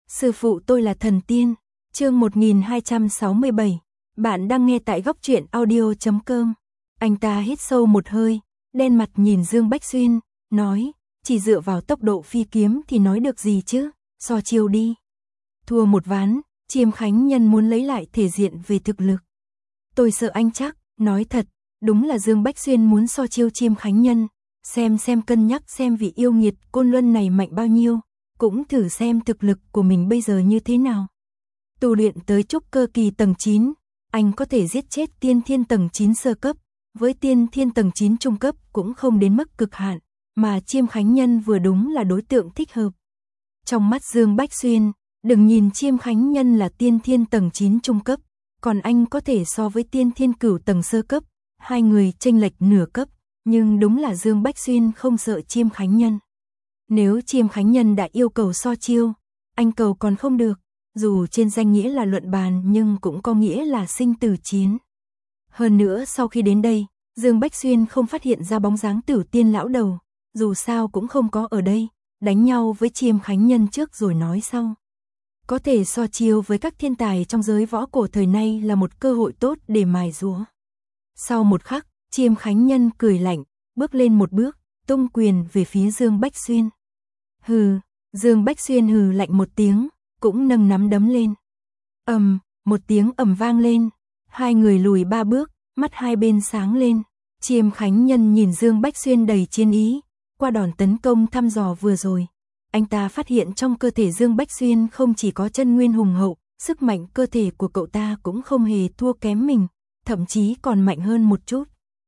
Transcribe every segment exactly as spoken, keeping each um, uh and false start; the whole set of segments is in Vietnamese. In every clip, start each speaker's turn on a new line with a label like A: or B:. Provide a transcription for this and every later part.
A: Sư phụ tôi là thần tiên. Chương một nghìn hai trăm sáu mươi bảy. Bạn đang nghe tại góc truyện audio chấm com. Anh ta hít sâu một hơi, đen mặt nhìn Dương Bách Xuyên, nói, chỉ dựa vào tốc độ phi kiếm thì nói được gì chứ, so chiêu đi. Thua một ván, Chiêm Khánh Nhân muốn lấy lại thể diện về thực lực. Tôi sợ anh chắc, nói thật, đúng là Dương Bách Xuyên muốn so chiêu Chiêm Khánh Nhân, xem xem cân nhắc xem vị yêu nghiệt Côn Luân này mạnh bao nhiêu, cũng thử xem thực lực của mình bây giờ như thế nào. Tu luyện tới trúc cơ kỳ tầng chín, anh có thể giết chết tiên thiên tầng chín sơ cấp, với tiên thiên tầng chín trung cấp cũng không đến mức cực hạn, mà Chiêm Khánh Nhân vừa đúng là đối tượng thích hợp. Trong mắt Dương Bách Xuyên, đừng nhìn Chiêm Khánh Nhân là tiên thiên tầng chín trung cấp, còn anh có thể so với tiên thiên cửu tầng sơ cấp, hai người chênh lệch nửa cấp, nhưng đúng là Dương Bách Xuyên không sợ Chiêm Khánh Nhân. Nếu Chiêm Khánh Nhân đã yêu cầu so chiêu, anh cầu còn không được, dù trên danh nghĩa là luận bàn nhưng cũng có nghĩa là sinh tử chiến. Hơn nữa sau khi đến đây, Dương Bách Xuyên không phát hiện ra bóng dáng Tử Tiên lão đầu, dù sao cũng không có ở đây, đánh nhau với Chiêm Khánh Nhân trước rồi nói sau. Có thể so chiêu với các thiên tài trong giới võ cổ thời nay là một cơ hội tốt để mài giũa. Sau một khắc, Chiêm Khánh Nhân cười lạnh, bước lên một bước, tung quyền về phía Dương Bách Xuyên. Hừ, Dương Bách Xuyên hừ lạnh một tiếng, cũng nâng nắm đấm lên. Ầm, một tiếng ầm vang lên, hai người lùi ba bước, mắt hai bên sáng lên. Chiêm Khánh Nhân nhìn Dương Bách Xuyên đầy chiến ý, qua đòn tấn công thăm dò vừa rồi, anh ta phát hiện trong cơ thể Dương Bách Xuyên không chỉ có chân nguyên hùng hậu, sức mạnh cơ thể của cậu ta cũng không hề thua kém mình, thậm chí còn mạnh hơn một chút.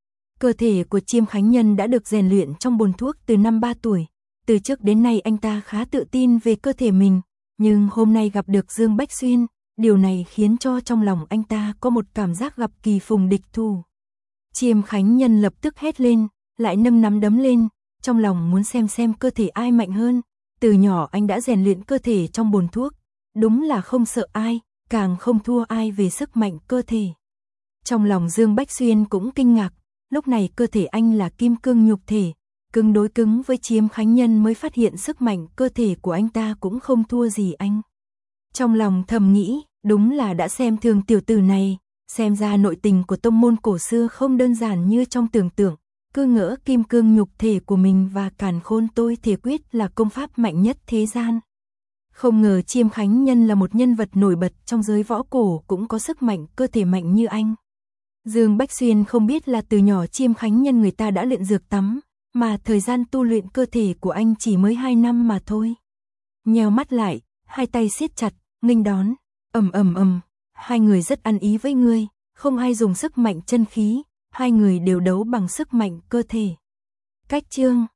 A: Cơ thể của Chiêm Khánh Nhân đã được rèn luyện trong bồn thuốc từ năm ba tuổi, từ trước đến nay anh ta khá tự tin về cơ thể mình, nhưng hôm nay gặp được Dương Bách Xuyên, điều này khiến cho trong lòng anh ta có một cảm giác gặp kỳ phùng địch thủ. Chiêm Khánh Nhân lập tức hét lên, lại nâng nắm đấm lên, trong lòng muốn xem xem cơ thể ai mạnh hơn. Từ nhỏ anh đã rèn luyện cơ thể trong bồn thuốc, đúng là không sợ ai, càng không thua ai về sức mạnh cơ thể. Trong lòng Dương Bách Xuyên cũng kinh ngạc, lúc này cơ thể anh là kim cương nhục thể, cứng đối cứng với Chiêm Khánh Nhân mới phát hiện sức mạnh cơ thể của anh ta cũng không thua gì anh. Trong lòng thầm nghĩ, đúng là đã xem thường tiểu tử này, xem ra nội tình của tông môn cổ xưa không đơn giản như trong tưởng tượng, cứ ngỡ kim cương nhục thể của mình và càn khôn tôi thể quyết là công pháp mạnh nhất thế gian. Không ngờ Chiêm Khánh Nhân là một nhân vật nổi bật trong giới võ cổ cũng có sức mạnh cơ thể mạnh như anh. Dương Bách Xuyên không biết là từ nhỏ Chiêm Khánh Nhân người ta đã luyện dược tắm, mà thời gian tu luyện cơ thể của anh chỉ mới hai năm mà thôi. Nheo mắt lại, hai tay siết chặt, nghênh đón, ầm ầm ầm, hai người rất ăn ý với ngươi, không ai dùng sức mạnh chân khí, hai người đều đấu bằng sức mạnh cơ thể. Cách chương